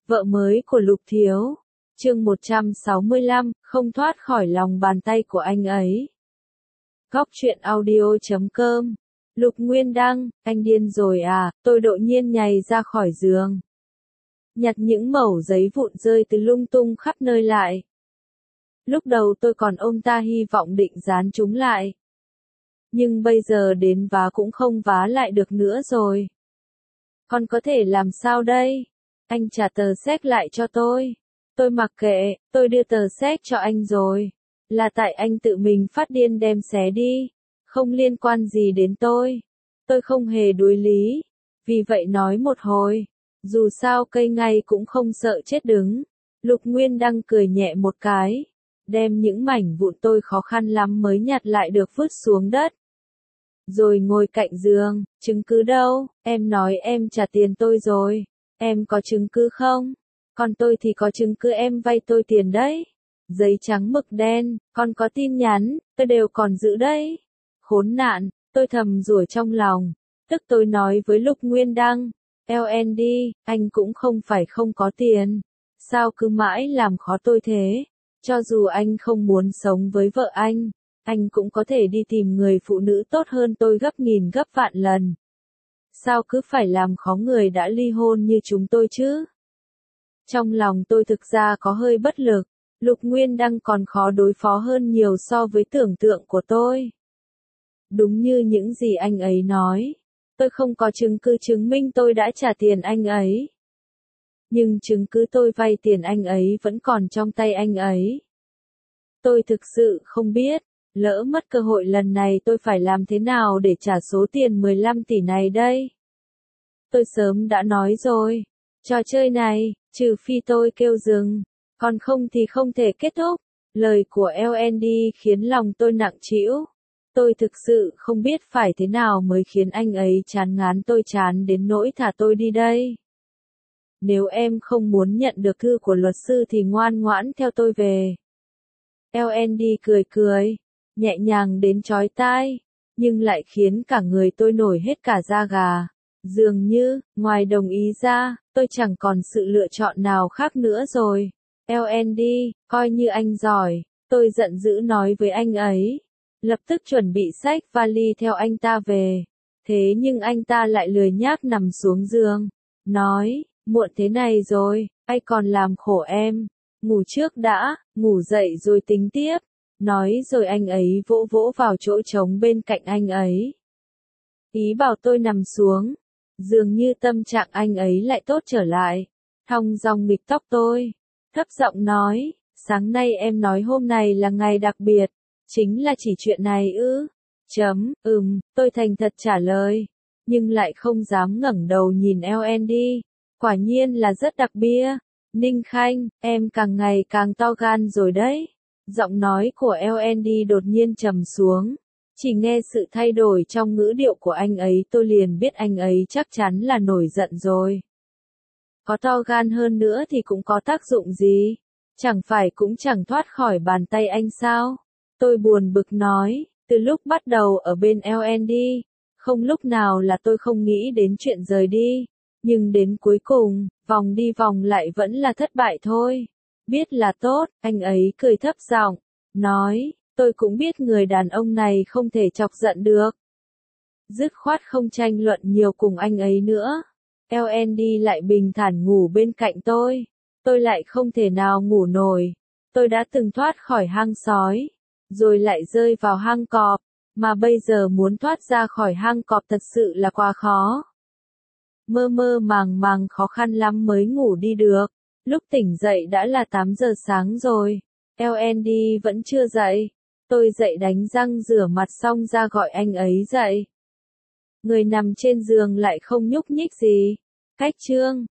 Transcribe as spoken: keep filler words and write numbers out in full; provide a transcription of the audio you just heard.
Vợ mới của Lục Thiếu. Chương một trăm sáu mươi lăm, không thoát khỏi lòng bàn tay của anh ấy. Góc truyện audio chấm com. Lục Nguyên Đăng, anh điên rồi à? Tôi đột nhiên nhảy ra khỏi giường, nhặt những mẩu giấy vụn rơi từ lung tung khắp nơi lại. Lúc đầu tôi còn ôm ta hy vọng định dán chúng lại, nhưng bây giờ đến vá cũng không vá lại được nữa rồi. Còn có thể làm sao đây? Anh trả tờ séc lại cho tôi. Tôi mặc kệ, tôi đưa tờ séc cho anh rồi. Là tại anh tự mình phát điên đem xé đi. Không liên quan gì đến tôi. Tôi không hề đối lý. Vì vậy nói một hồi. Dù sao cây ngay cũng không sợ chết đứng. Lục Nguyên Đăng cười nhẹ một cái. Đem những mảnh vụn tôi khó khăn lắm mới nhặt lại được vứt xuống đất. Rồi ngồi cạnh giường, chứng cứ đâu? Em nói em trả tiền tôi rồi. Em có chứng cứ không? Còn tôi thì có chứng cứ em vay tôi tiền đấy. Giấy trắng mực đen, còn có tin nhắn, tôi đều còn giữ đấy. Khốn nạn, tôi thầm rủa trong lòng. Tức tôi nói với Lục Nguyên Đăng, lờ en đê, anh cũng không phải không có tiền. Sao cứ mãi làm khó tôi thế? Cho dù anh không muốn sống với vợ anh, anh cũng có thể đi tìm người phụ nữ tốt hơn tôi gấp nghìn gấp vạn lần. Sao cứ phải làm khó người đã ly hôn như chúng tôi chứ? Trong lòng tôi thực ra có hơi bất lực, Lục Nguyên Đăng còn khó đối phó hơn nhiều so với tưởng tượng của tôi. Đúng như những gì anh ấy nói, tôi không có chứng cứ chứng minh tôi đã trả tiền anh ấy. Nhưng chứng cứ tôi vay tiền anh ấy vẫn còn trong tay anh ấy. Tôi thực sự không biết, lỡ mất cơ hội lần này tôi phải làm thế nào để trả số tiền mười lăm tỷ này đây? Tôi sớm đã nói rồi, trò chơi này, trừ phi tôi kêu dừng, còn không thì không thể kết thúc. Lời của lờ en đê khiến lòng tôi nặng trĩu. Tôi thực sự không biết phải thế nào mới khiến anh ấy chán ngán tôi chán đến nỗi thả tôi đi đây. Nếu em không muốn nhận được thư của luật sư thì ngoan ngoãn theo tôi về. lờ en đê cười cười, nhẹ nhàng đến chói tai, nhưng lại khiến cả người tôi nổi hết cả da gà. Dường như, ngoài đồng ý ra, tôi chẳng còn sự lựa chọn nào khác nữa rồi. lờ en đê, coi như anh giỏi, tôi giận dữ nói với anh ấy. Lập tức chuẩn bị xách vali theo anh ta về. Thế nhưng anh ta lại lười nhác nằm xuống giường. Nói, muộn thế này rồi, anh còn làm khổ em. Ngủ trước đã, ngủ dậy rồi tính tiếp. Nói rồi anh ấy vỗ vỗ vào chỗ trống bên cạnh anh ấy. Ý bảo tôi nằm xuống. Dường như tâm trạng anh ấy lại tốt trở lại. Thong dong bịch tóc tôi. Thấp giọng nói, sáng nay em nói hôm này là ngày đặc biệt. Chính là chỉ chuyện này ư? Chấm, ừm, tôi thành thật trả lời. Nhưng lại không dám ngẩng đầu nhìn lờ en đê. Quả nhiên là rất đặc biệt. Ninh Khanh, em càng ngày càng to gan rồi đấy. Giọng nói của lờ en đê đột nhiên trầm xuống. Chỉ nghe sự thay đổi trong ngữ điệu của anh ấy tôi liền biết anh ấy chắc chắn là nổi giận rồi. Có to gan hơn nữa thì cũng có tác dụng gì? Chẳng phải cũng chẳng thoát khỏi bàn tay anh sao? Tôi buồn bực nói, từ lúc bắt đầu ở bên lờ en đê, không lúc nào là tôi không nghĩ đến chuyện rời đi. Nhưng đến cuối cùng, vòng đi vòng lại vẫn là thất bại thôi. Biết là tốt, anh ấy cười thấp giọng, nói, tôi cũng biết người đàn ông này không thể chọc giận được. Dứt khoát không tranh luận nhiều cùng anh ấy nữa. lờ en đê lại bình thản ngủ bên cạnh tôi. Tôi lại không thể nào ngủ nổi. Tôi đã từng thoát khỏi hang sói, rồi lại rơi vào hang cọp, mà bây giờ muốn thoát ra khỏi hang cọp thật sự là quá khó. Mơ mơ màng màng khó khăn lắm mới ngủ đi được. Lúc tỉnh dậy đã là tám giờ sáng rồi. lờ en đê vẫn chưa dậy. Tôi dậy đánh răng rửa mặt xong ra gọi anh ấy dậy. Người nằm trên giường lại không nhúc nhích gì. Cách trương,